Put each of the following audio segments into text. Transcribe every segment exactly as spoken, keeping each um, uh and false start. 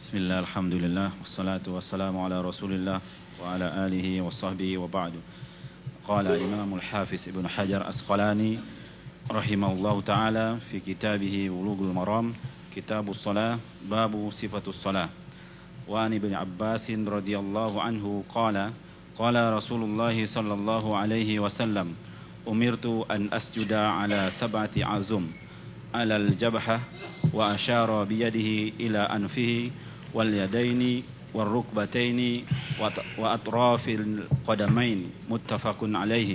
Bismillah, alhamdulillah, wassalatu wassalamu ala rasulillah wa ala alihi wa sahbihi wa ba'du. Qala Imam al-Hafiz Ibn Hajar Asqalani rahimahullahu ta'ala fi kitabih Bulughul Maram, Kitabus Salah, babu sifatus salah. Wa an Ibn Abbas radhiyallahu anhu qala qala Rasulullah sallallahu alaihi wasallam, umirtu an asjuda ala sab'ati azum, ala al-jabhah wa asyara biyadihi ila anfihi wal yadaini wal rukbataini wa atrafil qadamain, muttafaqun alaihi.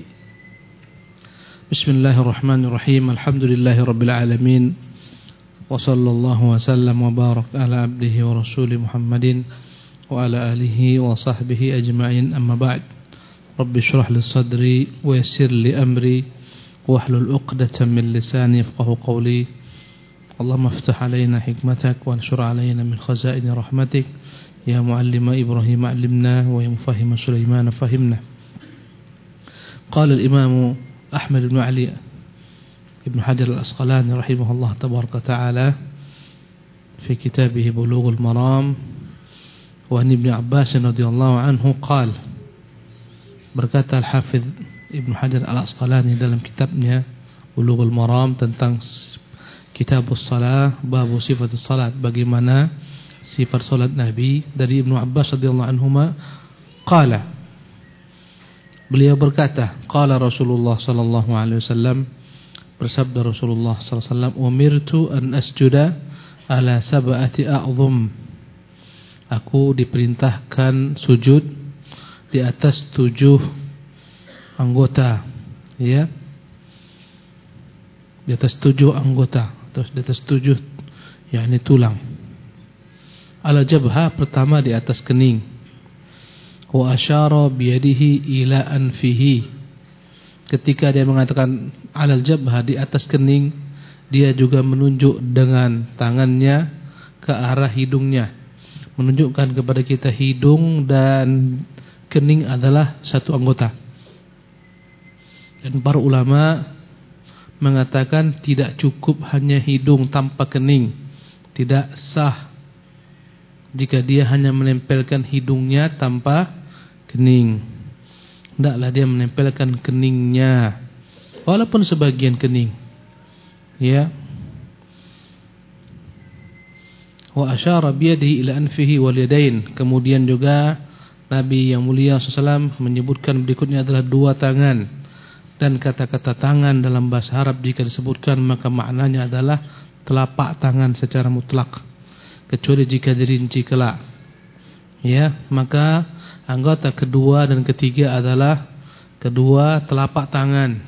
Bismillahirrahmanirrahim. Alhamdulillahi rabbil alamin. Wa sallallahu wa sallam wa barak ala abdihi wa rasulih Muhammadin wa ala alihi wa sahbihi ajma'in, amma ba'd. Rabbi shrah li sadri wa yassir li amri wahlul 'uqdatam min lisani yafqahu qawli. Allahumma aftah alaina hikmatak wa anshur alaina min khazaini rahmatik ya muallima Ibrahim allimna wa ya mufahima Sulaiman fahimna. Qala al-imam Ahmad ibn Ali ibn Hajar al-Asqalani rahimahullah tabaraka ta'ala fi kitabih Bulughul Maram, wa an Ibn Abbas radhiyallahu anhu qala, berkata Al-Hafidh Ibn Hajar al-Asqalani dalam kitabnya Bulughul Maram tentang Kitabus Salah, babu sifatus salat, bagaimana sifat salat Nabi, dari Ibnu Abbas radhiyallahu anhuma qala, beliau berkata, qala Rasulullah sallallahu alaihi wasallam, bersabda Rasulullah sallallahu alaihi wasallam, umirtu an asjuda ala sab'ati a'zum, aku diperintahkan sujud di atas tujuh anggota, ya, di atas tujuh anggota, terus di atas tujuh, yakni tulang. Ala jabha, pertama di atas kening. Wa asyara biyadihi ila anfihi, ketika dia mengatakan alal jabha, di atas kening, dia juga menunjuk dengan tangannya ke arah hidungnya, menunjukkan kepada kita hidung dan kening adalah satu anggota. Dan para ulama mengatakan tidak cukup hanya hidung tanpa kening, tidak sah jika dia hanya menempelkan hidungnya tanpa kening. Hendaklah dia menempelkan keningnya, walaupun sebagian kening, ya. Wa asyara biyadihi ila anfihi wal yadain, kemudian juga Nabi yang mulia sallallahu alaihi wasallam menyebutkan berikutnya adalah dua tangan. Dan kata-kata tangan dalam bahasa Arab jika disebutkan maka maknanya adalah telapak tangan secara mutlak, kecuali jika dirinci kelak, ya, maka anggota kedua dan ketiga adalah kedua telapak tangan.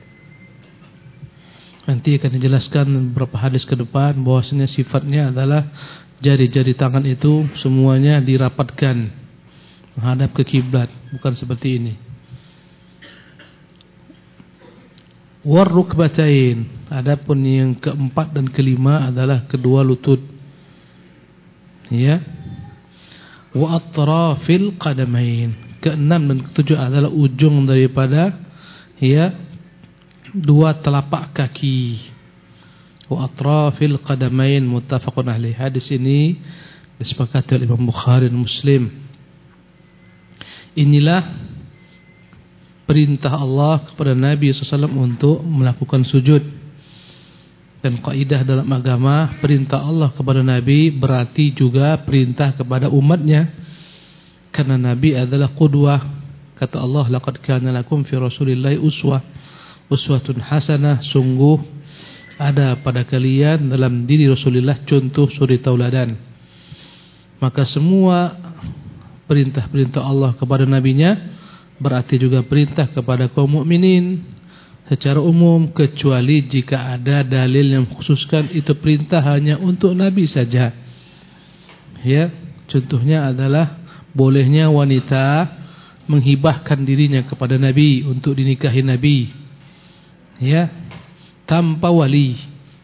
Nanti akan dijelaskan beberapa hadis ke depan bahwasanya sifatnya adalah jari-jari tangan itu semuanya dirapatkan menghadap ke kiblat, bukan seperti ini. War rukbatain, adapun yang keempat dan kelima adalah kedua lutut, ya. Wa atrafil qadamain, keenam dan ketujuh adalah ujung daripada, ya, dua telapak kaki. Wa atrafil qadamain, muttafaqun alaih. Hadis ini disepakati oleh Imam Bukhari dan Muslim. Inilah perintah Allah kepada Nabi sallallahu alaihi wasallam untuk melakukan sujud. Dan kaidah dalam agama, perintah Allah kepada Nabi berarti juga perintah kepada umatnya, karena Nabi adalah qudwah. Kata Allah, laqad kana lakum fi rasulillahi uswah uswatun hasanah, sungguh ada pada kalian dalam diri Rasulullah contoh suri tauladan. Maka semua perintah-perintah Allah kepada nabinya berarti juga perintah kepada kaum mukminin secara umum, kecuali jika ada dalil yang mengkhususkan itu perintah hanya untuk Nabi saja, ya. Contohnya adalah bolehnya wanita menghibahkan dirinya kepada Nabi untuk dinikahi Nabi, ya, tanpa wali.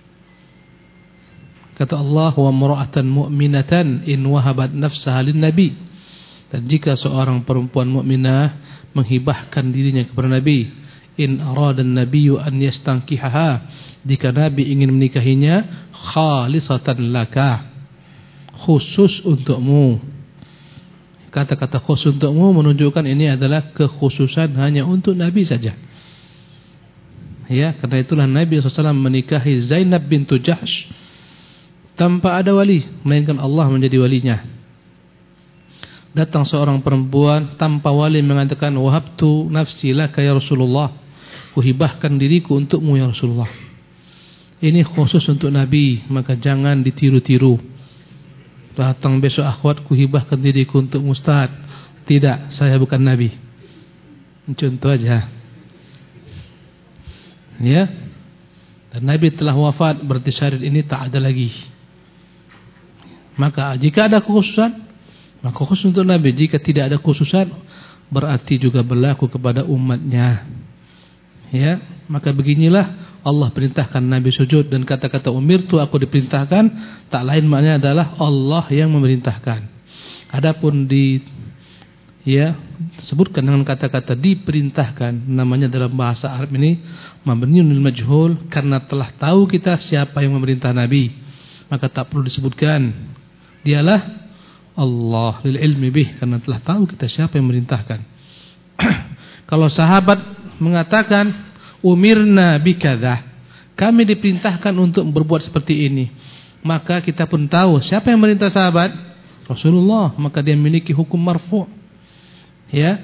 Kata Allah, wa mar'atan mu'minatan in wahabat nafsaha lin nabi, dan jika seorang perempuan mukminah menghibahkan dirinya kepada Nabi, in arada an-nabiyyu an yastankihaha, jika Nabi ingin menikahinya, khalisatan laka, khusus untukmu. Kata-kata khusus untukmu menunjukkan ini adalah kekhususan hanya untuk Nabi saja. Ya, karena itulah Nabi shallallahu alaihi wasallam menikahi Zainab bintu Jahsh tanpa ada wali, melainkan Allah menjadi walinya. Datang seorang perempuan tanpa wali mengatakan, wahabtu nafsi laka ya Rasulullah, kuhibahkan diriku untukmu ya Rasulullah. Ini khusus untuk Nabi, maka jangan ditiru-tiru. Datang besok akhwat, kuhibahkan diriku untuk Ustaz. Tidak, saya bukan Nabi. Contoh aja. Ya. Dan Nabi telah wafat, berarti syariat ini tak ada lagi. Maka jika ada kekhususan, maka khusus untuk Nabi. Jika tidak ada khususan, berarti juga berlaku kepada umatnya. Ya, maka beginilah Allah perintahkan Nabi sujud, dan kata-kata umirtu, aku diperintahkan, tak lain maknanya adalah Allah yang memerintahkan. Adapun di ya sebutkan dengan kata-kata diperintahkan, namanya dalam bahasa Arab ini mabniun lil majhul, karena telah tahu kita siapa yang memerintah Nabi, maka tak perlu disebutkan. Dialah Allah, lil ilmi bih, karena telah tahu kita siapa yang memerintahkan. Kalau sahabat mengatakan umirna bikadzah, kami diperintahkan untuk berbuat seperti ini, maka kita pun tahu siapa yang memerintah sahabat, Rasulullah, maka dia memiliki hukum marfu'. Ya.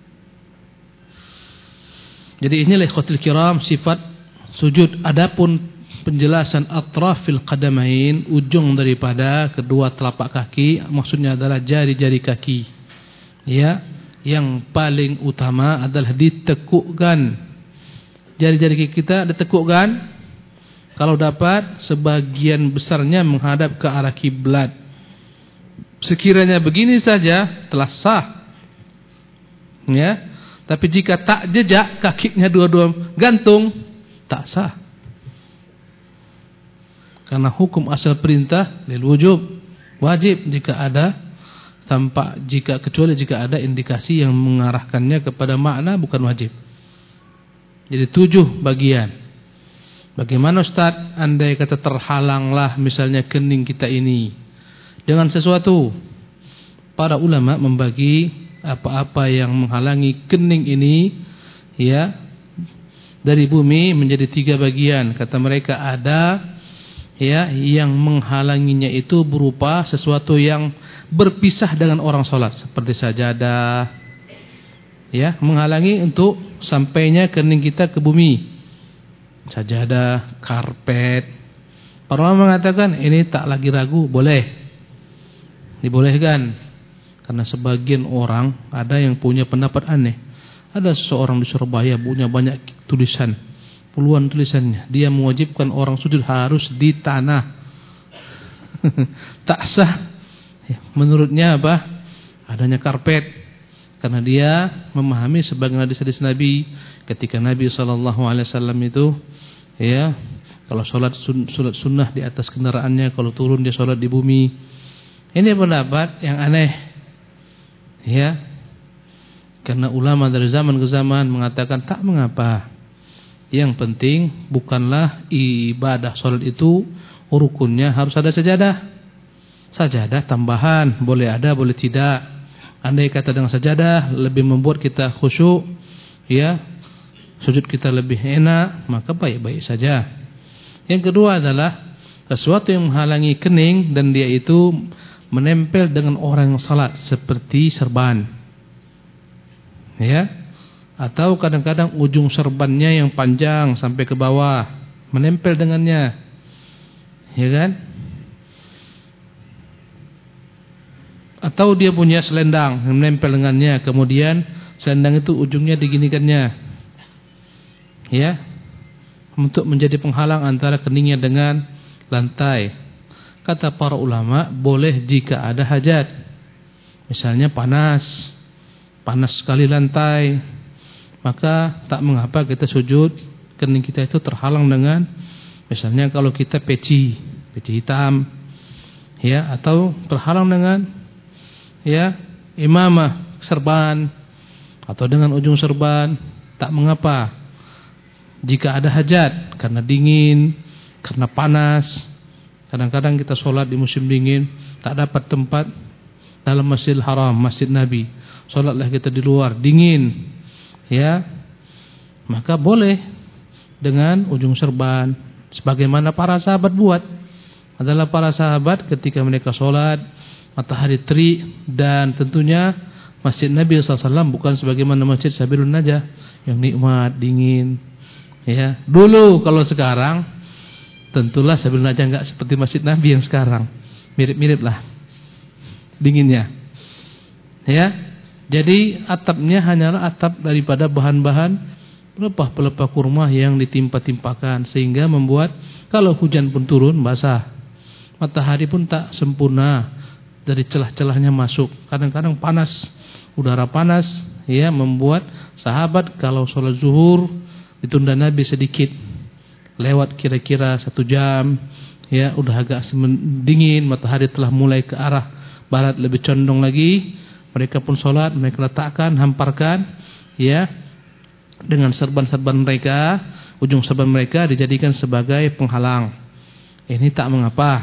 Jadi inilah ikhwatul kiram sifat sujud. Adapun penjelasan atrafil qadamain, ujung daripada kedua telapak kaki, maksudnya adalah jari-jari kaki. Ya, yang paling utama adalah ditekukkan. Jari-jari kaki kita ditekukkan, kalau dapat sebagian besarnya menghadap ke arah kiblat. Sekiranya begini saja telah sah. Ya, tapi jika tak jejak, kakinya dua-dua gantung, tak sah. Karena hukum asal perintah lil wujub, wajib jika ada, tanpa jika kecuali jika ada indikasi yang mengarahkannya kepada makna, bukan wajib. Jadi tujuh bagian. Bagaimana Ustaz? Andai kata terhalanglah misalnya kening kita ini dengan sesuatu, para ulama membagi apa-apa yang menghalangi kening ini ya dari bumi menjadi tiga bagian. Kata mereka ada ya yang menghalanginya itu berupa sesuatu yang berpisah dengan orang sholat, seperti sajadah ya, menghalangi untuk sampainya kening kita ke bumi. Sajadah, karpet. Para ulama mengatakan ini tak lagi ragu, boleh, dibolehkan. Karena sebagian orang ada yang punya pendapat aneh. Ada seseorang di Surabaya punya banyak tulisan, puluhan tulisannya. Dia mewajibkan orang sujud harus di tanah. Tak sah. Menurutnya apa? Adanya karpet. Karena dia memahami sebagian hadis-hadis Nabi ketika Nabi shallallahu alaihi wasallam itu ya, kalau sholat sun, sholat sunnah di atas kendaraannya, kalau turun dia sholat di bumi. Ini pendapat yang aneh. Ya, karena ulama dari zaman ke zaman mengatakan tak mengapa. Yang penting bukanlah ibadah sholat itu rukunnya harus ada sajadah. Sajadah tambahan, boleh ada, boleh tidak. Andai kata dengan sajadah lebih membuat kita khusyuk, ya, sujud kita lebih enak, maka baik-baik saja. Yang kedua adalah sesuatu yang menghalangi kening dan dia itu menempel dengan orang yang salat, seperti serban, ya, atau kadang-kadang ujung serbannya yang panjang sampai ke bawah menempel dengannya, ya kan? Atau dia punya selendang yang menempel dengannya, kemudian selendang itu ujungnya diginikannya, ya, untuk menjadi penghalang antara keningnya dengan lantai. Kata para ulama, boleh jika ada hajat. Misalnya panas, panas sekali lantai, maka tak mengapa kita sujud, kening kita itu terhalang dengan, misalnya kalau kita peci, peci hitam, ya, atau terhalang dengan, ya, imamah, serban, atau dengan ujung serban, tak mengapa. Jika ada hajat, karena dingin, karena panas. Kadang-kadang kita sholat di musim dingin, tak dapat tempat dalam Masjidil Haram, Masjid Nabi, solatlah kita di luar, dingin, ya, maka boleh dengan ujung serban, sebagaimana para sahabat buat. Adalah para sahabat ketika mereka solat, matahari terik, dan tentunya Masjid Nabi shallallahu alaihi wasallam bukan sebagaimana Masjid Sabilun Najah yang nikmat, dingin, ya. Dulu, kalau sekarang tentulah Sabilun Najah enggak seperti Masjid Nabi yang sekarang, mirip-mirip lah dinginnya, ya. Jadi atapnya hanyalah atap daripada bahan-bahan pelepah-pelepah kurma yang ditimpa-timpakan, sehingga membuat kalau hujan pun turun basah, matahari pun tak sempurna, dari celah-celahnya masuk. Kadang-kadang panas, udara panas, ya, membuat sahabat kalau sholat zuhur ditunda Nabi sedikit, lewat kira-kira satu jam, ya, udah agak dingin, matahari telah mulai ke arah barat lebih condong lagi, mereka pun sholat, mereka letakkan, hamparkan, ya, dengan serban-serban mereka, ujung serban mereka dijadikan sebagai penghalang. Ini tak mengapa,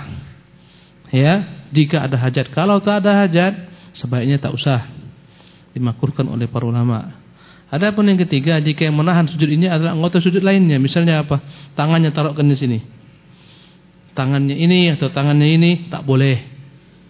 ya, jika ada hajat. Kalau tak ada hajat, sebaiknya tak usah, dimakruhkan oleh para ulama. Adapun yang ketiga, jika yang menahan sujud ini adalah anggota sujud lainnya, misalnya apa? Tangannya taruhkan di sini, tangannya ini atau tangannya ini, tak boleh.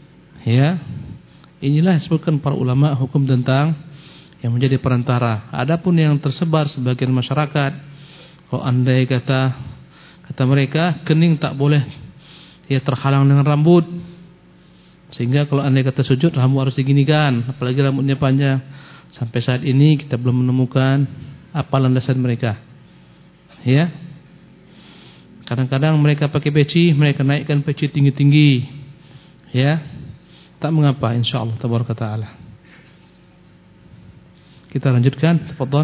Ya, inilah disebutkan para ulama hukum tentang yang menjadi perantara. Adapun yang tersebar sebagian masyarakat, kalau andai kata kata mereka kening tak boleh, ya, terhalang dengan rambut, sehingga kalau andai kata sujud rambut harus diginikan, apalagi rambutnya panjang. Sampai saat ini kita belum menemukan apa landasan mereka, ya. Kadang-kadang mereka pakai peci, mereka naikkan peci tinggi-tinggi, ya. Tak mengapa, insyaallah tabaraka taala. Kita lanjutkan, tafadhal.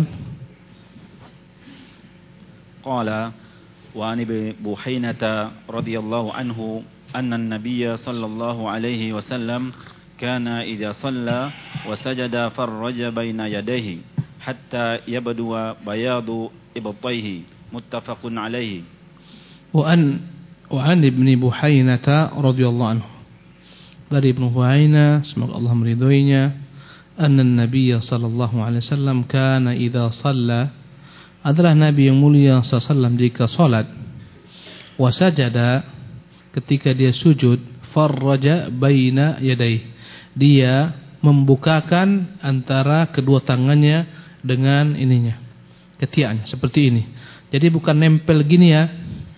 Qala wa an Abi Buhainata radhiyallahu anhu anna an-nabiy sallallahu alaihi wasallam kana idza shalla wa sajada farraja baina yadayhi hatta yabdu bayadu ibtayhi, muttafaqun alaihi. Wa an wa an Ibnu Buhainata radhiyallahu anhu, dari Ibnu Buhainah, semoga Allah meridhoinya, anna Nabiy sallallahu alaihi wasallam kana idza shalla, adalah Nabi yang mulia sallallahu alaihi wasallam jika salat, wa sajada, ketika dia sujud, farraja baina yadayhi, dia membukakan antara kedua tangannya dengan ininya, ketiaknya, seperti ini. Jadi bukan nempel gini, ya.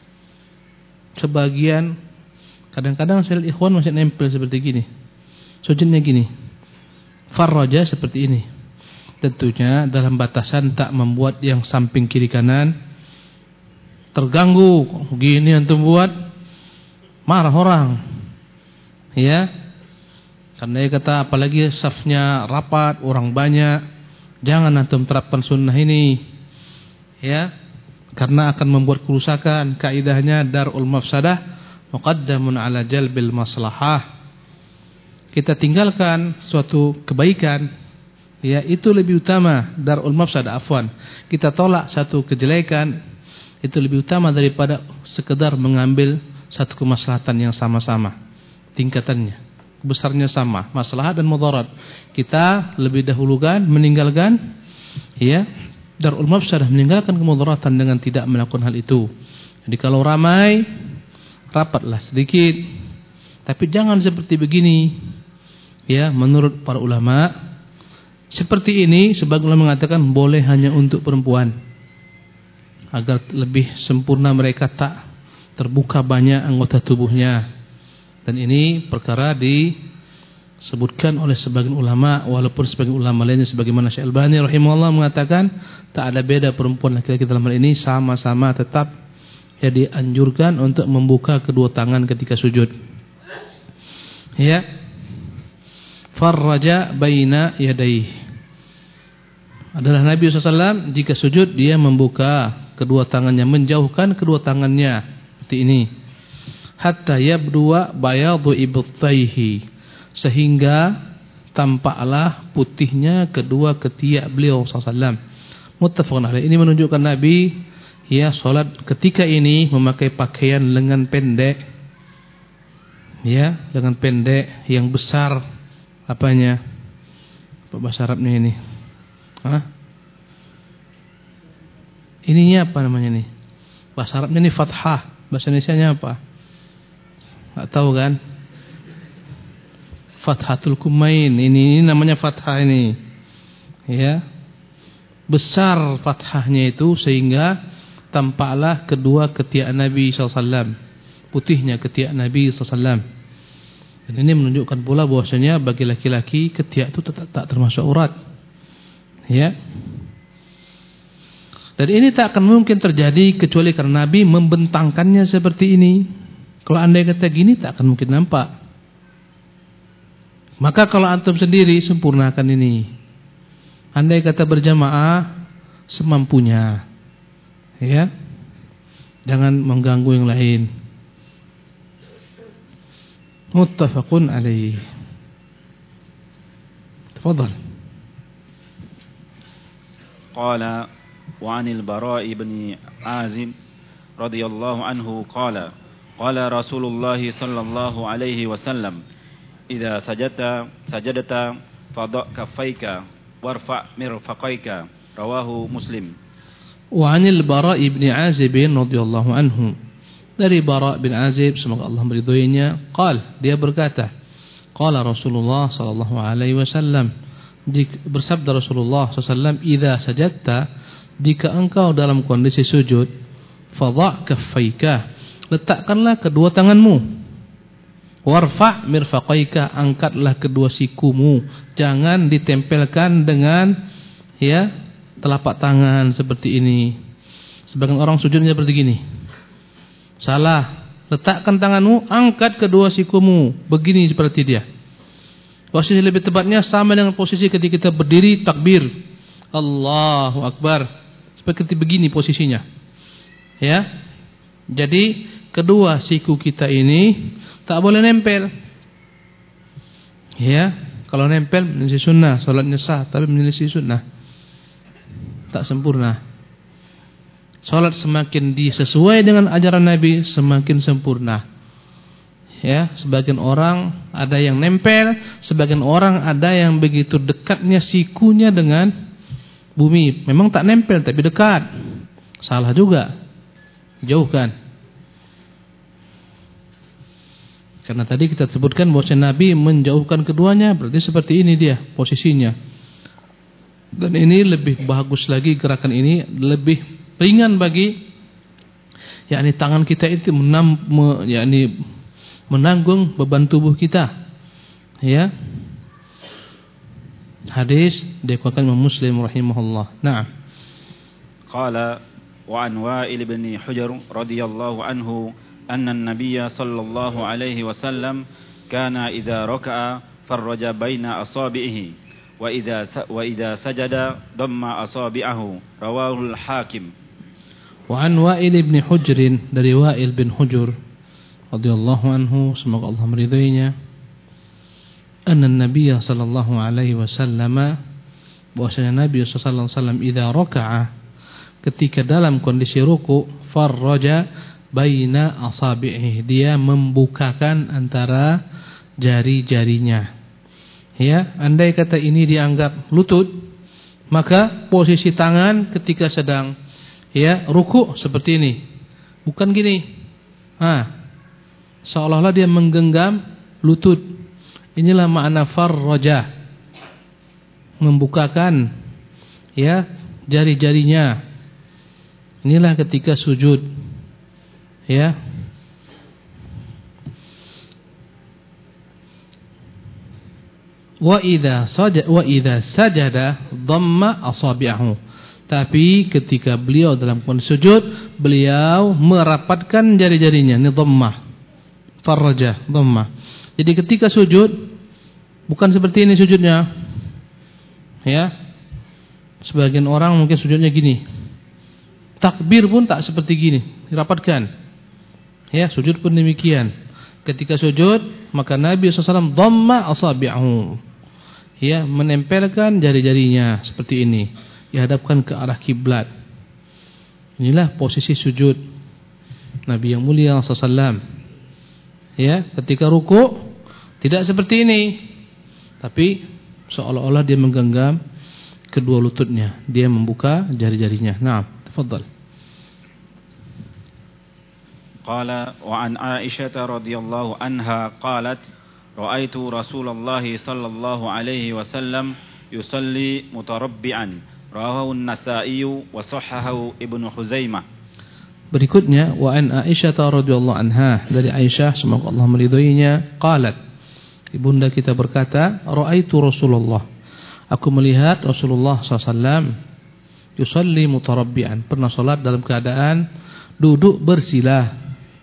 Sebagian kadang-kadang saya lihat ikhwan masih nempel seperti gini, sujudnya gini. Farraja seperti ini, tentunya dalam batasan tak membuat yang samping kiri kanan terganggu. Gini antum buat, marah orang, ya. Karena dia kata apalagi safnya rapat, orang banyak, jangan antum terapkan sunnah ini, ya, karena akan membuat kerusakan. Kaidahnya darul mafsadah muqaddamun ala jalbil maslahah. Kita tinggalkan suatu kebaikan, ya, itu lebih utama, darul mafsadah, afwan. Kita tolak satu kejelekan, itu lebih utama daripada sekedar mengambil satu kemaslahatan yang sama-sama tingkatannya, besarnya sama, maslahat dan mudarat. Kita lebih dahulukan meninggalkan, ya, darul mafsadah, meninggalkan kemudaratan dengan tidak melakukan hal itu. Jadi kalau ramai, rapatlah sedikit, tapi jangan seperti begini, ya. Menurut para ulama seperti ini, sebagian ulama mengatakan boleh hanya untuk perempuan, agar lebih sempurna mereka tak terbuka banyak anggota tubuhnya. Dan ini perkara disebutkan oleh sebagian ulama, walaupun sebagian ulama lainnya sebagaimana Syekh Albani rahimahullah mengatakan tak ada beda perempuan laki-laki dalam hal ini, sama-sama tetap ya dianjurkan untuk membuka kedua tangan ketika sujud. Ya. Farraja baina yadayhi, adalah Nabi shallallahu alaihi wasallam jika sujud dia membuka kedua tangannya, menjauhkan kedua tangannya seperti ini. Hatta yabduwa bayadu ibtayhi, sehingga tampaklah putihnya kedua ketiak beliau sallallahu alaihi wasallam. Muttafaqun alaih. Ini menunjukkan Nabi ya salat ketika ini memakai pakaian lengan pendek, Ya, lengan pendek yang besar apanya? Apa bahasa Arabnya ini? Hah? Ininya apa namanya nih? Bahasa Arabnya ini fathah, bahasa Indonesianya apa? Enggak tahu kan? Fathatul kumain. Ini, ini namanya fathah ini. Ya. Besar fathahnya itu sehingga tampaklah kedua ketiak Nabi sallallahu alaihi wasallam. Putihnya ketiak Nabi sallallahu alaihi wasallam. Dan ini menunjukkan pula bahwasanya bagi laki-laki ketiak itu tak, tak termasuk aurat. Ya. Dan ini tak akan mungkin terjadi kecuali karena Nabi membentangkannya seperti ini. Kalau andai kata gini tak akan mungkin nampak. Maka kalau antum sendiri sempurnakan ini. Andai kata berjamaah semampunya. Ya. Jangan mengganggu yang lain. Muttafaqun alaih. Tafadhal. Qala wa 'anil Bara' ibn Azib radhiyallahu anhu qala qala Rasulullah sallallahu alaihi wasallam idza sajadta sajadta fadha' kaffayka warfa' mirfaqaika rawahu Muslim. Wa 'anil Bara' ibn Azib radhiyallahu anhu, dari Bara' bin Azib semoga Allah meridhoinya, qal, dia berkata, qala Rasulullah sallallahu alaihi wasallam, bersabda Rasulullah sallallahu alaihi wasallam, idza sajadta, jika engkau dalam kondisi sujud, fadha' kaffayka, letakkanlah kedua tanganmu, warfa' mirfaqaika, angkatlah kedua sikumu, jangan ditempelkan dengan ya telapak tangan seperti ini. Sebagian orang sujudnya seperti gini. Salah. Letakkan tanganmu, angkat kedua sikumu, begini seperti dia. Posisi lebih tepatnya sama dengan posisi ketika kita berdiri takbir. Allahu Akbar. Seperti begini posisinya. Ya. Jadi kedua siku kita ini tak boleh nempel. Ya, kalau nempel menyelisih sunnah, salatnya sah, tapi menyelisih sunnah tak sempurna. Salat semakin disesuai dengan ajaran Nabi semakin sempurna. Ya, sebagian orang ada yang nempel, sebagian orang ada yang begitu dekatnya sikunya dengan bumi. Memang tak nempel tapi dekat. Salah juga. Jauhkan. Karena tadi kita sebutkan bahwa Nabi menjauhkan keduanya, berarti seperti ini dia posisinya. Dan ini lebih bagus lagi, gerakan ini lebih ringan bagi yakni tangan kita itu menam, me, yakni menanggung beban tubuh kita. Ya. Hadis diriwayatkan Imam Muslim rahimahullah. Naam. Qala wa an Wa'il bin Hujr radhiyallahu anhu anna an-nabiy sallallahu alaihi wasallam kana idza raka'a farraja baina asabihi wa idza wa idza sajada damma asabi'ahu rawahu al-Hakim. Wa an Wa'il bin Hujr, dari Wa'il bin Hujr radhiyallahu anhu semoga Allah meridhoinya, anna an-nabiy sallallahu alaihi wasallam, bahwasanya Nabi sallallahu alaihi wasallam idza raka'a, ketika dalam kondisi ruku, farraja baina asabihi, dia membukakan antara jari-jarinya. Ya, andai kata ini dianggap lutut, maka posisi tangan ketika sedang ya ruku seperti ini, bukan gini. Ah, seolah-olah dia menggenggam lutut. Inilah makna farraja, membukakan ya jari-jarinya. Inilah ketika sujud. Ya. Wa idza sajada wa idza sajada dhamma asabi'ahu. Tapi ketika beliau dalam kondisi sujud, beliau merapatkan jari-jarinya. Ini dhammah. Farraja, dhammah. Jadi ketika sujud bukan seperti ini sujudnya. Ya. Sebagian orang mungkin sujudnya gini. Takbir pun tak seperti gini, dirapatkan. Ya, sujud pun demikian. Ketika sujud, maka Nabi sallallahu alaihi wasallam dhamma asabi'ahu. Ya, menempelkan jari-jarinya seperti ini, dihadapkan ke arah kiblat. Inilah posisi sujud Nabi yang mulia sallallahu alaihi wasallam. Ya, ketika ruku tidak seperti ini. Tapi seolah-olah dia menggenggam kedua lututnya, dia membuka jari-jarinya. Naam, tafadhal. Qala wa an Aisyah radhiyallahu anha qalat ra'aitu Rasulullah sallallahu alaihi wasallam yusalli mutarabbi'an rawahu an-Nasa'i wa sahhahu Ibnu Khuzaimah. Berikutnya wa an Aisyah radhiyallahu anha, dari Aisyah semoga Allah meridhoinya, qalat, ibunda kita berkata, ra'aitu Rasulullah, aku melihat Rasulullah sallallahu alaihi wasallam yusalli mutarabbi'an, pernah salat dalam keadaan duduk bersila.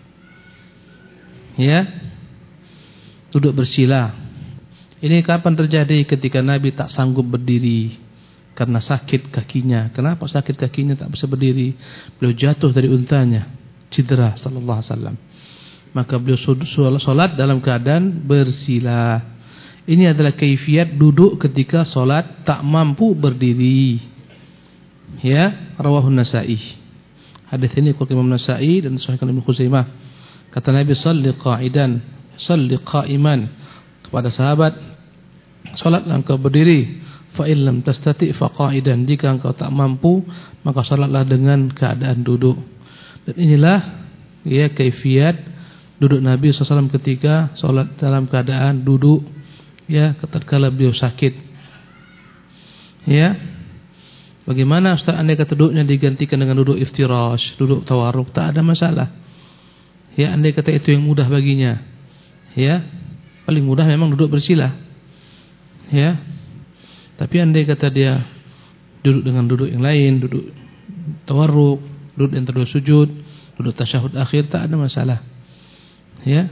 Ya, duduk bersila. Ini kapan terjadi? Ketika Nabi tak sanggup berdiri karena sakit kakinya. Kenapa sakit kakinya tak bisa berdiri? Beliau jatuh dari untanya, cedera sallallahu alaihi wasallam. Maka beliau salat dalam keadaan bersila. Ini adalah kaifiat duduk ketika salat tak mampu berdiri. Ya, rawahu Nasa'i. Hadis ini diriwayatkan Imam Nasa'i dan sahihkan Ibnu Khuzaimah. Kata Nabi, "Shalli qa'idan, shalli qa'iman." Kepada sahabat, salatlah engkau berdiri. Fa in lam tastati' fa qa'idan. Jika engkau tak mampu, maka salatlah dengan keadaan duduk. Dan inilah ya kaifiat duduk Nabi sallallahu alaihi wasallam ketika salat dalam keadaan duduk, ya, tatkala beliau sakit. Ya. Bagaimana Ustaz andai kata duduknya digantikan dengan duduk iftirash, duduk tawarruk, tak ada masalah. Ya, andai kata itu yang mudah baginya. Ya. Paling mudah memang duduk bersila. Ya. Tapi andai kata dia duduk dengan duduk yang lain, duduk tawarruk, duduk yang terdua sujud, duduk tasyahud akhir, tak ada masalah. Ya.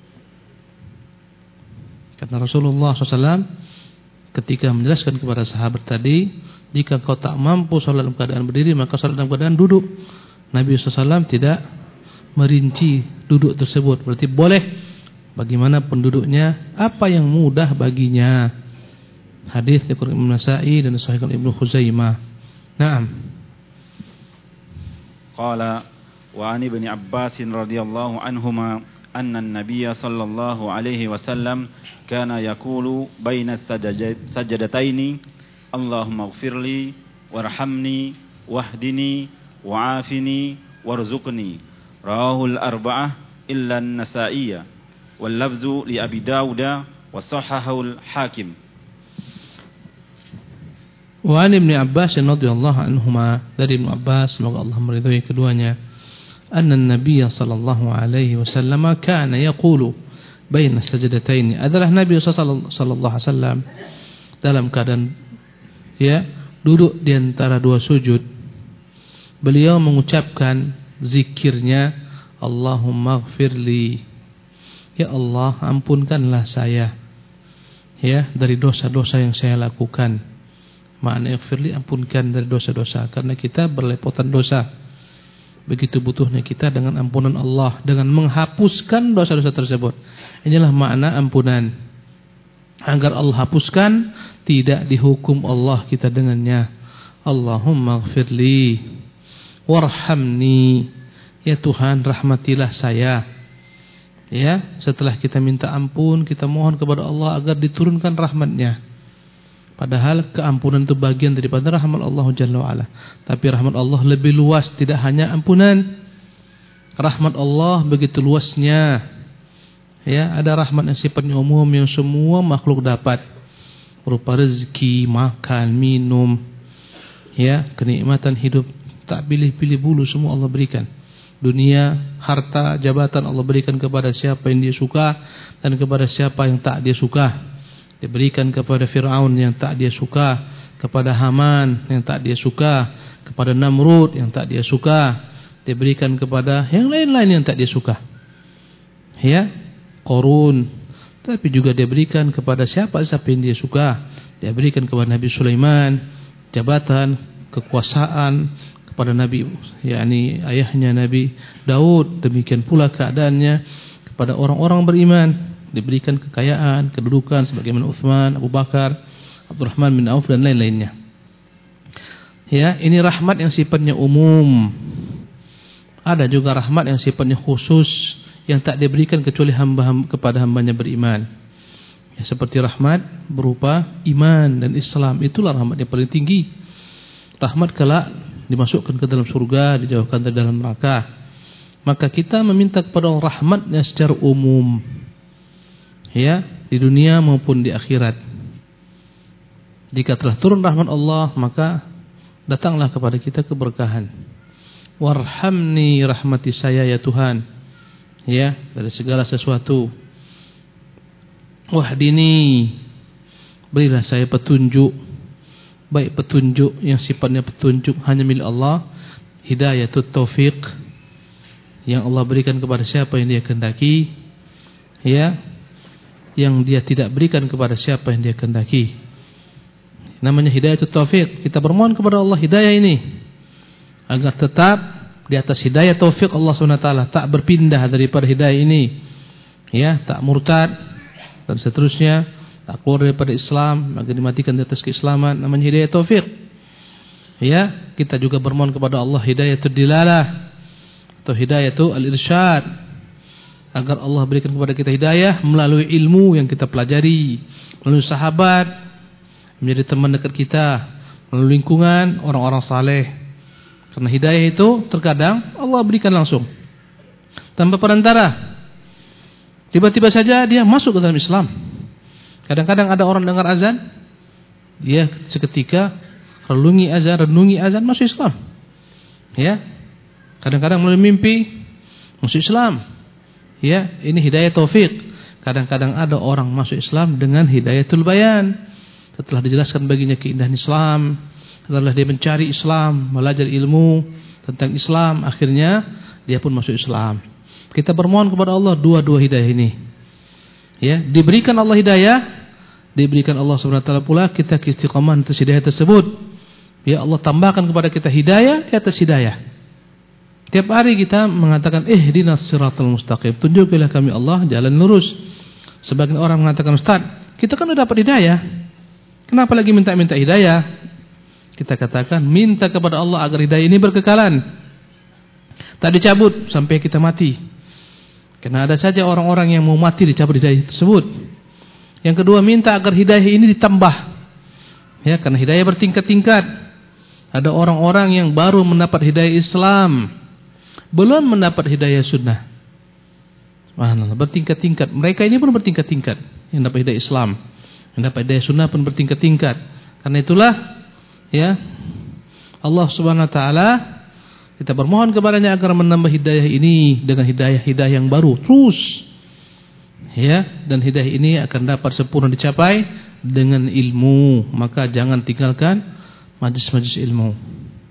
Karena Rasulullah sallallahu alaihi wasallam ketika menjelaskan kepada sahabat tadi, jika kau tak mampu salat dalam keadaan berdiri, maka salat dalam keadaan duduk. Nabi sallallahu alaihi wasallam tidak merinci duduk tersebut. Berarti boleh bagaimana penduduknya, apa yang mudah baginya. Hadis diriwayatkan Imam Nasa'i dan sahihkan Ibnu Khuzaimah. Naam. Qala wa an Ibnu Abbas radhiyallahu anhuma anna an-nabiy sallallahu alaihi wasallam kana yaqulu baina sajadataini Allahumma ighfirli warhamni wahdini wa'afini warzuqni. Rawahu al-arba'ah illa an-Nasa'iyya wal lafzu li Abi Dawud wa sahahahu al-Hakim. Wa an Ibnu Abbas radhiyallahu anhuma, dari Ibnu Abbas semoga Allah meridhai keduanya, anna an-nabiy sallallahu alaihi wasallam kana yaqulu baina sajdataini, adalah Nabi sallallahu alaihi wasallam dalam keadaan ya duduk di antara dua sujud, beliau mengucapkan zikirnya, Allahumma ighfirli, ya Allah ampunkanlah saya ya dari dosa-dosa yang saya lakukan. Makna ighfirli, ampunkan dari dosa-dosa, karena kita berlepotan dosa. Begitu butuhnya kita dengan ampunan Allah, dengan menghapuskan dosa-dosa tersebut. Inilah makna ampunan. Agar Allah hapuskan, tidak dihukum Allah kita dengannya. Allahumma ighfirli warhamni, ya Tuhan rahmatilah saya. Ya, setelah kita minta ampun, kita mohon kepada Allah agar diturunkan rahmatnya. Padahal keampunan itu bagian daripada rahmat Allah Jalla wa'ala. Tapi rahmat Allah lebih luas, tidak hanya ampunan. Rahmat Allah begitu luasnya. Ya, ada rahmat yang sifatnya umum yang semua makhluk dapat, berupa rezeki, makan, minum, ya, kenikmatan hidup, tak pilih-pilih bulu, semua Allah berikan. Dunia, harta, jabatan Allah berikan kepada siapa yang dia suka dan kepada siapa yang tak dia suka. Diberikan kepada Fir'aun yang tak dia suka, kepada Haman yang tak dia suka, kepada Namrud yang tak dia suka, diberikan kepada yang lain-lain yang tak dia suka. Ya, Qarun, tapi juga dia berikan kepada siapa-siapa yang dia suka. Dia berikan kepada Nabi Sulaiman jabatan, kekuasaan, kepada Nabi, yakni ayahnya Nabi Daud, demikian pula keadaannya kepada orang-orang beriman. Diberikan kekayaan, kedudukan sebagaimana Utsman, Abu Bakar, Abdurrahman bin Auf dan lain-lainnya. Ya, ini rahmat yang sifatnya umum. Ada juga rahmat yang sifatnya khusus, yang tak diberikan kecuali hamba, hamba kepada hambanya beriman. Ya, seperti rahmat berupa iman dan Islam, itulah rahmat yang paling tinggi. Rahmat kelak dimasukkan ke dalam surga, dijauhkan dari dalam neraka. Maka kita meminta kepada Allah rahmatnya secara umum, ya, di dunia maupun di akhirat. Jika telah turun rahmat Allah, maka datanglah kepada kita keberkahan. Warhamni, rahmati saya ya Tuhan, ya, dari segala sesuatu. Wahdini, berilah saya petunjuk, baik petunjuk yang sifatnya petunjuk hanya milik Allah, hidayatut taufiq yang Allah berikan kepada siapa yang Dia kehendaki, ya, yang Dia tidak berikan kepada siapa yang Dia kehendaki. Namanya hidayatut taufiq. Kita bermohon kepada Allah hidayah ini agar tetap di atas hidayah taufik Allah subhanahu wa taala, tak berpindah daripada hidayah ini, ya, tak murtad dan seterusnya, tak keluar daripada Islam, maka dimatikan di atas keislaman. Namanya hidayah taufik. Ya, kita juga bermohon kepada Allah hidayatul dilalah atau hidayatul al-irsyad, agar Allah berikan kepada kita hidayah melalui ilmu yang kita pelajari, melalui sahabat, menjadi teman dekat kita, melalui lingkungan orang-orang saleh. Karena hidayah itu terkadang Allah berikan langsung tanpa perantara. Tiba-tiba saja dia masuk ke dalam Islam. Kadang-kadang ada orang dengar azan, dia seketika renungi azan, renungi azan masuk Islam. Ya. Kadang-kadang melalui mimpi masuk Islam. Ya, ini hidayah taufik. Kadang-kadang ada orang masuk Islam dengan hidayatul bayan. Setelah dijelaskan baginya keindahan Islam, setelah dia mencari Islam, belajar ilmu tentang Islam, akhirnya dia pun masuk Islam. Kita bermohon kepada Allah dua-dua hidayah ini. Ya, diberikan Allah hidayah, diberikan Allah subhanahu wa taala pula kita keistiqamahan atas hidayah tersebut. Ya, Allah tambahkan kepada kita hidayah di atas hidayah. Tiap hari kita mengatakan ihdinas siratal mustaqim, tunjukilah kami Allah jalan lurus. Sebagian orang mengatakan, Ustaz, kita kan sudah dapat hidayah, kenapa lagi minta-minta hidayah? Kita katakan minta kepada Allah agar hidayah ini berkekalan, tak dicabut sampai kita mati. Karena ada saja orang-orang yang mau mati dicabut hidayah tersebut. Yang kedua, minta agar hidayah ini ditambah. Ya, karena hidayah bertingkat-tingkat. Ada orang-orang yang baru mendapat hidayah Islam, belum mendapat hidayah sunnah. Subhanallah, bertingkat-tingkat. Mereka ini pun bertingkat-tingkat. Yang dapat hidayah Islam, yang dapat hidayah sunnah pun bertingkat-tingkat. Karena itulah, ya, Allah subhanahu wa ta'ala, kita bermohon kepadanya agar menambah hidayah ini dengan hidayah-hidayah yang baru terus. Ya, dan hidayah ini akan dapat sempurna dicapai dengan ilmu. Maka jangan tinggalkan majlis-majlis ilmu.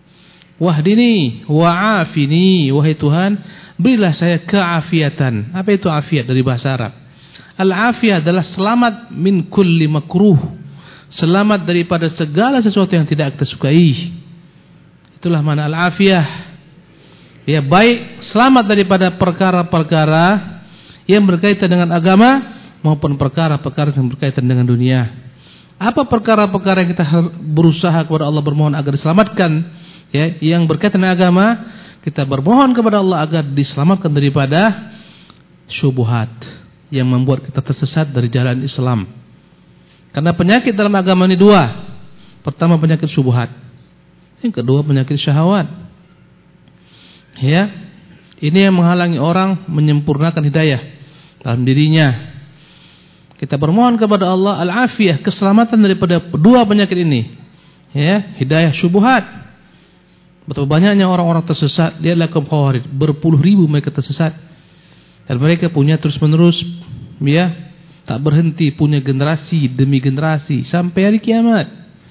Wahdini wa'afini, wahai Tuhan, berilah saya keafiatan. Apa itu afiat dari bahasa Arab? Al-afiyah adalah selamat min kulli makruh, selamat daripada segala sesuatu yang tidak kita sukai. Itulah makna al-afiyah. Ya, baik selamat daripada perkara-perkara yang berkaitan dengan agama maupun perkara-perkara yang berkaitan dengan dunia. Apa perkara-perkara yang kita berusaha kepada Allah bermohon agar diselamatkan, ya, yang berkaitan dengan agama, kita bermohon kepada Allah agar diselamatkan daripada syubhat yang membuat kita tersesat dari jalan Islam. Karena penyakit dalam agama ini dua. Pertama penyakit syubhat, yang kedua penyakit syahwat. Ya, ini yang menghalangi orang menyempurnakan hidayah dalam dirinya. Kita bermohon kepada Allah al-afiyah, keselamatan daripada dua penyakit ini. Ya, hidayah syubhat. Betapa banyaknya orang-orang tersesat, dia adalah kaum khawarij, berpuluh ribu mereka tersesat. Dan mereka punya terus-menerus, ya, tak berhenti, punya generasi demi generasi sampai hari kiamat.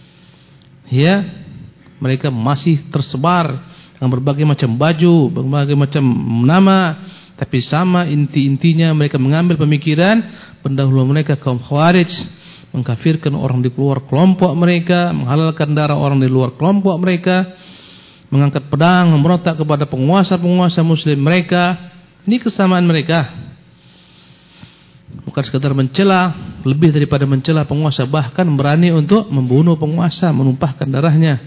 Ya, mereka masih tersebar dengan berbagai macam baju, berbagai macam nama, tapi sama inti-intinya mereka mengambil pemikiran pendahulu mereka kaum khawarij, mengkafirkan orang di luar kelompok mereka, menghalalkan darah orang di luar kelompok mereka, mengangkat pedang, memberontak kepada penguasa-penguasa muslim mereka. Ini kesamaan mereka. Bukan sekadar mencela, lebih daripada mencela penguasa, bahkan berani untuk membunuh penguasa, menumpahkan darahnya,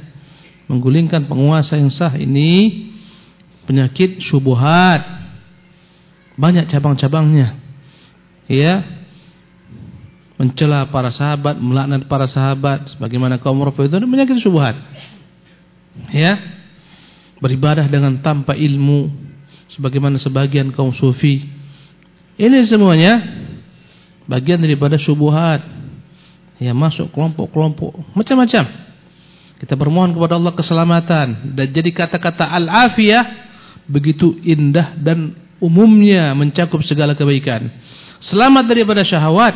menggulingkan penguasa yang sah. Ini penyakit syubhat. banyak cabang-cabangnya. Ya, mencela para sahabat, melaknat para sahabat, sebagaimana kaum Rafidhah, penyakit syubhat. Ya, beribadah dengan tanpa ilmu, sebagaimana sebagian kaum sufi. Ini semuanya bagian daripada syubhat. Ya, masuk kelompok-kelompok macam-macam. Kita bermohon kepada Allah keselamatan. Dan jadi kata-kata al-afiyah begitu indah dan umumnya mencakup segala kebaikan. Selamat daripada syahwat.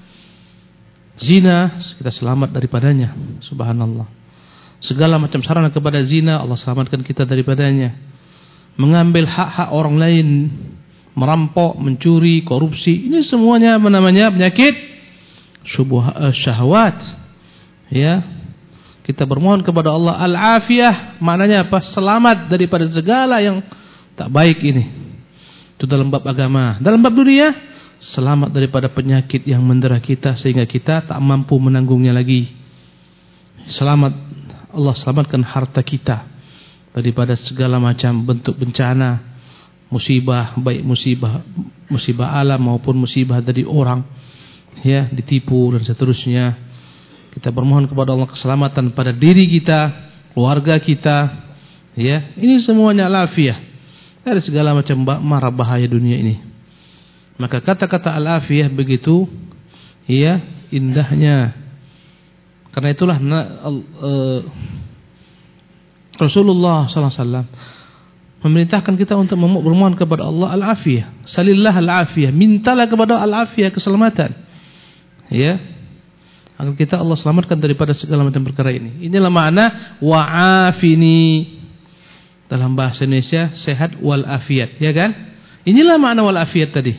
Zina, kita selamat daripadanya. Subhanallah. Segala macam sarana kepada zina, Allah selamatkan kita daripadanya. Mengambil hak-hak orang lain, merampok, mencuri, korupsi, ini semuanya apa namanya? Penyakit syubhat, syahwat. Ya. Kita bermohon kepada Allah al-afiyah, maknanya apa? Selamat daripada segala yang tak baik ini. Itu dalam bab agama. Dalam bab dunia, selamat daripada penyakit yang mendera kita sehingga kita tak mampu menanggungnya lagi. Selamat, Allah selamatkan harta kita daripada segala macam bentuk bencana, musibah, baik musibah musibah alam maupun musibah dari orang, ya, ditipu dan seterusnya. Kita bermohon kepada Allah keselamatan pada diri kita, keluarga kita, ya. Ini semuanya al-afiyah dari segala macam mara bahaya dunia ini. Maka kata-kata al-afiyah begitu, ya, indahnya. Karena itulah uh, Rasulullah sallallahu alaihi wasallam memerintahkan kita untuk bermohon kepada Allah al-afiyah. Salillah al-afiyah, mintalah kepada al-afiyah, keselamatan. Ya. Agar kita Allah selamatkan daripada segala macam perkara ini. Inilah makna wa'afini. Dalam bahasa Indonesia sehat wal afiat, ya kan? Inilah makna wal afiat tadi.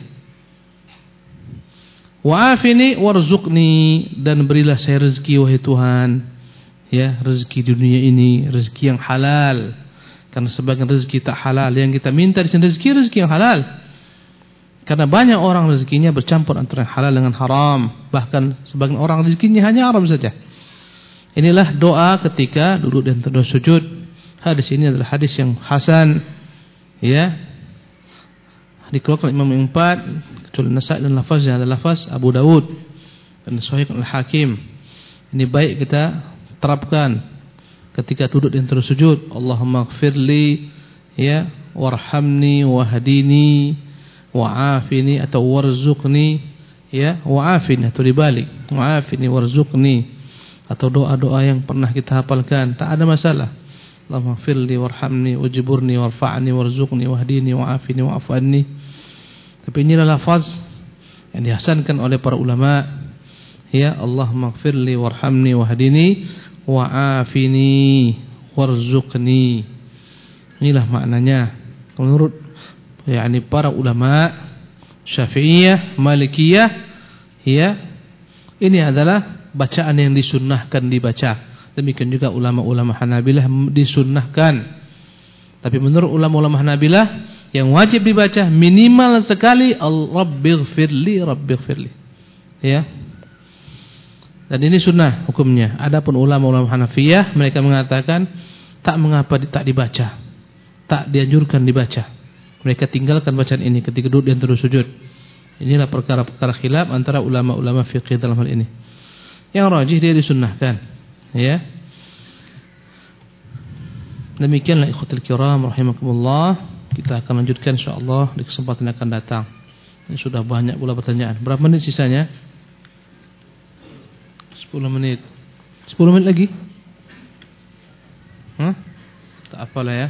Wa'afini warzuqni, dan berilah saya rezeki wahai Tuhan. Ya, rezeki dunia ini, rezeki yang halal. Karena sebagian rezeki tak halal. Yang kita minta di sini rezeki rezeki yang halal. Karena banyak orang rezekinya bercampur antara halal dengan haram. Bahkan sebagian orang rezekinya hanya haram saja. Inilah doa ketika duduk dan doa sujud. Hadis ini adalah hadis yang hasan, ya. Dikeluarkan Imam yang empat, kecuali Nasai, dan lafaznya adalah lafaz Abu Dawud dan Sahih Al-Hakim. Ini baik kita terapkan ketika duduk dan terus sujud. Allahumma ighfirli, ya, warhamni wahdini wa'afini, atau warzuqni, ya, wa'afini, atau dibalik wa'afini warzuqni, atau doa-doa yang pernah kita hafalkan, tak ada masalah. Allahumma ighfirli warhamni wajburni warfa'ni warzuqni wahdini wa'afini wa'fu anni. Tapi inilah lafaz yang dihasankan oleh para ulama, ya. Allahumma ighfirli warhamni wahdini wa'afini warzuqni. Inilah maknanya menurut yakni para ulama Syafi'iyah, Malikiyah, ya. Ini adalah bacaan yang disunnahkan dibaca. Demikian juga ulama-ulama Hanabilah disunnahkan. Tapi menurut ulama-ulama Hanabilah yang wajib dibaca minimal sekali Rabbighfirli, Rabbighfirli, ya. Dan ini sunnah hukumnya. Adapun ulama-ulama Hanafiyah, mereka mengatakan tak mengapa tak dibaca, tak dianjurkan dibaca. Mereka tinggalkan bacaan ini ketika duduk dan terus sujud. Inilah perkara-perkara khilaf antara ulama-ulama fiqih dalam hal ini. Yang rajih dia disunnahkan, ya. Demikianlah ikhwatul kiram rahimakumullah. Kita akan lanjutkan insyaallah di kesempatan yang akan datang. Ini sudah banyak pula pertanyaan. Berapa menit sisanya? sepuluh menit. sepuluh menit lagi? Hah? Tak apalah ya.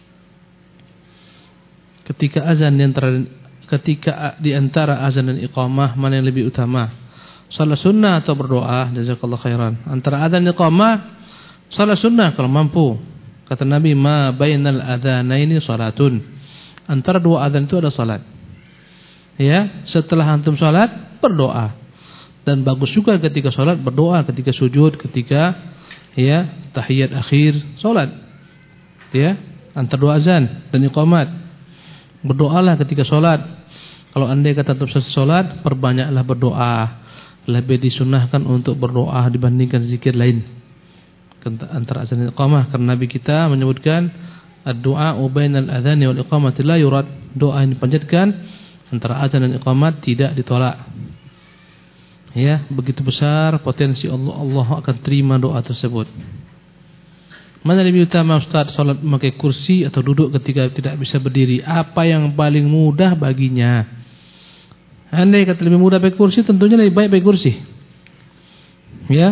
Ketika azan di antara ketika di antara azan dan iqamah mana yang lebih utama? Salat sunnah atau berdoa? Jazakallahu khairan. Antara azan dan iqamah, salat sunnah kalau mampu. Kata Nabi, ma bainal adzanaini salatun. Antara dua azan itu ada salat. Ya, setelah antum salat berdoa. Dan bagus juga ketika salat berdoa, ketika sujud, ketika ya tahiyat akhir salat. Ya, antara dua azan dan iqamat. Berdoalah ketika salat. Kalau andai kata tetap salat, perbanyaklah berdoa. Lebih disunahkan untuk berdoa dibandingkan zikir lain antara azan dan iqamah, karena Nabi kita menyebutkan ad-du'a bainal adzani wal iqamati la yurad. Doa yang dipanjatkan antara azan dan iqamat tidak ditolak. Ya, begitu besar potensi Allah Allah akan terima doa tersebut. Mana lebih utama Ustaz, salat memakai kursi atau duduk ketika tidak bisa berdiri? Apa yang paling mudah baginya? Andai kata lebih mudah pakai kursi, tentunya lebih baik pakai kursi. Ya.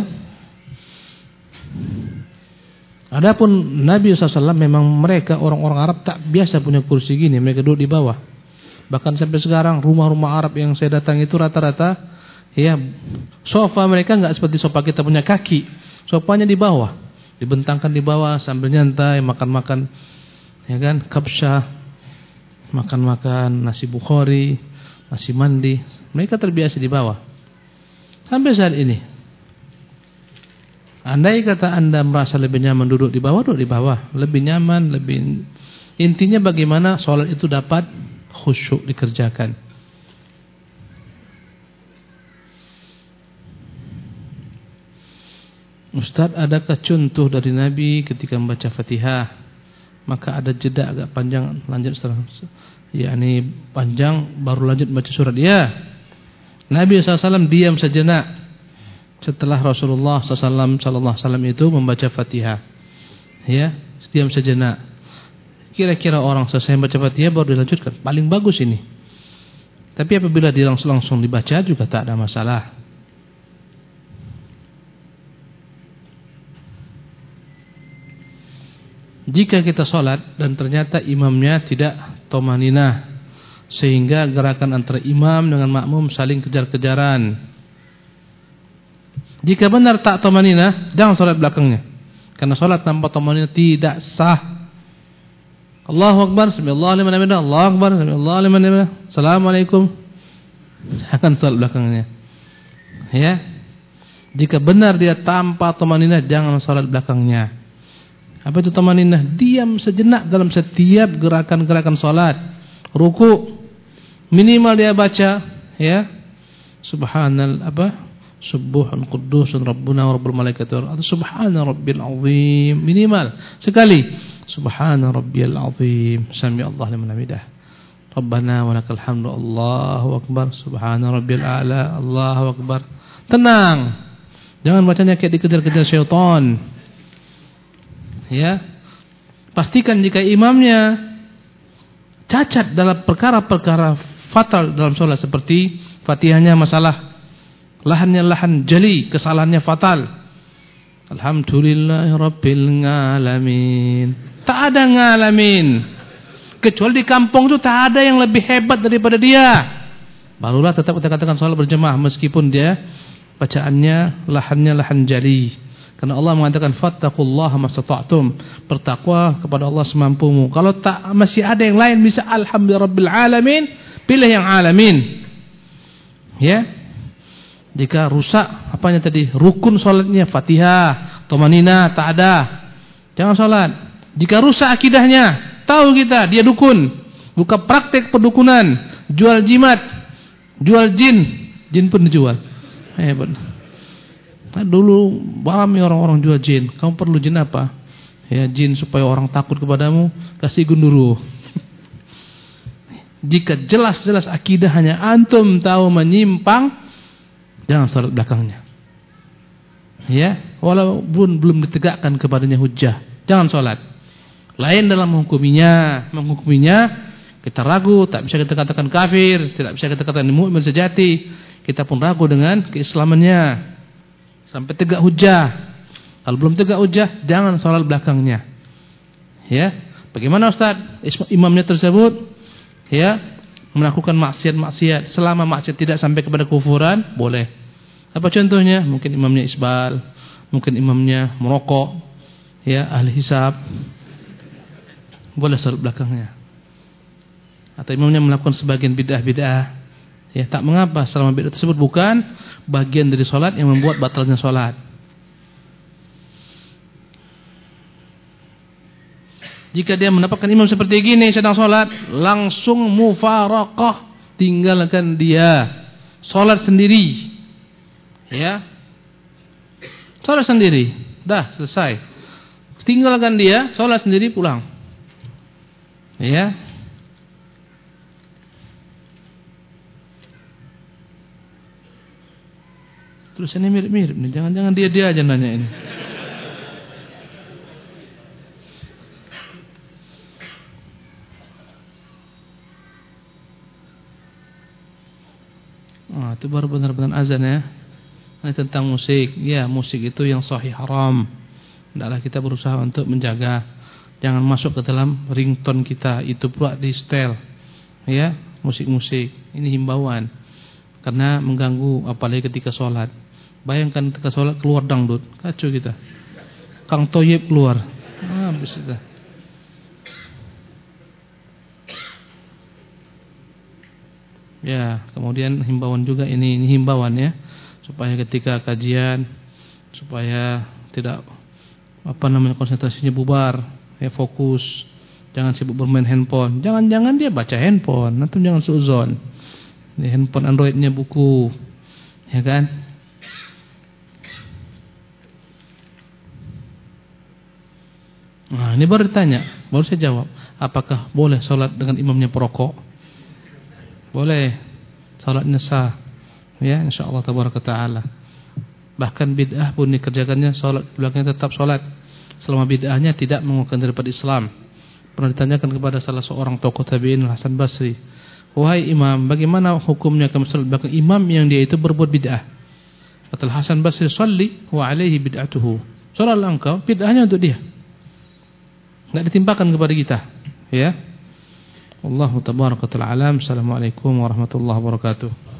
Adapun Nabi shallallahu alaihi wasallam memang mereka orang-orang Arab tak biasa punya kursi gini, mereka duduk di bawah. Bahkan sampai sekarang rumah-rumah Arab yang saya datang itu rata-rata ya sofa mereka enggak seperti sofa kita punya kaki. Sofanya di bawah, dibentangkan di bawah sambil nyantai, makan-makan ya kan, kabsyah, makan-makan nasi bukhari, nasi mandi. Mereka terbiasa di bawah. Sampai saat ini. Andai kata Anda merasa lebih nyaman duduk di bawah, duduk di bawah. Lebih nyaman, lebih intinya bagaimana sholat itu dapat khusyuk dikerjakan. Ustaz, adakah contoh dari Nabi ketika membaca Fatihah maka ada jeda agak panjang lanjut setelah yakni panjang baru lanjut baca surat? Ya. Nabi shallallahu alaihi wasallam diam sejenak setelah Rasulullah sallallahu alaihi wasallam itu membaca Fatihah. Ya, diam sejenak. Kira-kira orang selesai membaca Fatihah baru dilanjutkan. Paling bagus ini. Tapi apabila dia langsung langsung dibaca juga tak ada masalah. Jika kita sholat dan ternyata imamnya tidak tomaninah, sehingga gerakan antara imam dengan makmum saling kejar-kejaran. Jika benar tak tomaninah, jangan sholat belakangnya. Karena sholat tanpa tomaninah tidak sah. Allahu Akbar, sami'allahu liman hamidah, Allahu Akbar, sami'allahu liman hamidah, Assalamualaikum. Jangan sholat belakangnya. Ya. Jika benar dia tanpa tomaninah, jangan sholat belakangnya. Apa itu tomaninah? Diam sejenak dalam setiap gerakan-gerakan sholat. Ruku minimal dia baca ya subhanal apa subuhun qudusun rabbuna wa rabbul malaikati atau subhana rabbil azim, minimal sekali subhana rabbil azim, sami Allah liman hamidah, rabbana walakal hamdu, Allahu akbar, subhana rabbil a'la, Allahu akbar. Tenang, jangan bacanya kayak dikejar-kejar syaitan. Ya, pastikan jika imamnya cacat dalam perkara-perkara fatal dalam sholat seperti Fatihahnya masalah, lahannya lahan jeli, kesalahannya fatal. Alhamdulillahirabbil alamin. Tak ada ngalamin. Kecuali di kampung itu tak ada yang lebih hebat daripada dia. Barulah tetap kita katakan sholat berjemaah meskipun dia bacaannya lahannya lahan jeli. Karena Allah mengatakan fattaqullaha mastata'tum, bertakwa kepada Allah semampumu. Kalau tak masih ada yang lain bisa alhamdulillahirabbil alamin, pilih yang alamin. Ya. Jika rusak apanya tadi? Rukun salatnya, Fatihah, tomanina tak ada, jangan salat. Jika rusak akidahnya, tahu kita dia dukun, buka praktek perdukunan, jual jimat, jual jin, jin pun dijual. Hebat. Nah, dulu ramai orang-orang jual jin. Kamu perlu jin apa? Ya, jin supaya orang takut kepadamu, kasih gunduru. Jika jelas-jelas akidah hanya antum tahu menyimpang, jangan salat belakangnya. Ya, walaupun belum ditegakkan kepadanya hujjah, jangan salat. Lain dalam menghukuminya, menghukuminya kita ragu, tak bisa kita katakan kafir, tidak bisa kita katakan mukmin sejati. Kita pun ragu dengan keislamannya. Sampai tegak hujjah. Kalau belum tegak hujjah, jangan salat belakangnya. Ya, bagaimana Ustaz? Imamnya tersebut ya melakukan maksiat-maksiat, selama maksiat tidak sampai kepada kufuran, boleh. Apa contohnya? Mungkin imamnya isbal, mungkin imamnya merokok, ya ahli hisab, boleh salat belakangnya. Atau imamnya melakukan sebagian bid'ah-bid'ah, ya tak mengapa selama bid'ah tersebut bukan bagian dari salat yang membuat batalnya salat. Jika dia mendapatkan imam seperti gini sedang salat, langsung mufaraqah, tinggalkan dia, salat sendiri. Ya. Salat sendiri, dah selesai. Tinggalkan dia, salat sendiri, pulang. Ya. tulisannya mirip-mirip nih. Jangan-jangan dia-dia aja nanya ini. Oh, itu baru benar-benar azan ya. Ini tentang musik. Ya, musik itu yang sahih haram. Hendaklah kita berusaha untuk menjaga. Jangan masuk ke dalam ringtone kita. Itu pula di setel. Ya, musik-musik. Ini himbauan. Karena mengganggu apalagi ketika sholat. Bayangkan ketika sholat keluar dangdut. Kacau kita. Kang Toyib keluar. Ah, habis itu. Ya, kemudian himbauan juga ini, ini himbauan ya, supaya ketika kajian, supaya tidak apa namanya konsentrasinya bubar, ya fokus, jangan sibuk bermain handphone, jangan-jangan dia baca handphone, nanti jangan suuzon, di handphone Androidnya buku, ya kan? Nah, ini baru ditanya, baru saya jawab, apakah boleh sholat dengan imamnya perokok? Boleh, salatnya sah, ya insyaallah tabaraka taala. Bahkan bid'ah pun dikerjakannya, salat belakangnya tetap salat selama bid'ahnya tidak mengeluarkan daripada Islam. Pernah ditanyakan kepada salah seorang tokoh tabi'in Hasan Basri, wahai imam, bagaimana hukumnya kamu salat belakang imam yang dia itu berbuat bid'ah? Kata Hasan Basri, salli wa alaihi bid'atuhu. Salatlah engkau, bid'ahnya untuk dia, enggak ditimpakan kepada kita, ya. Wallahu tabaraka ta'ala alam. Assalamualaikum warahmatullahi wabarakatuh.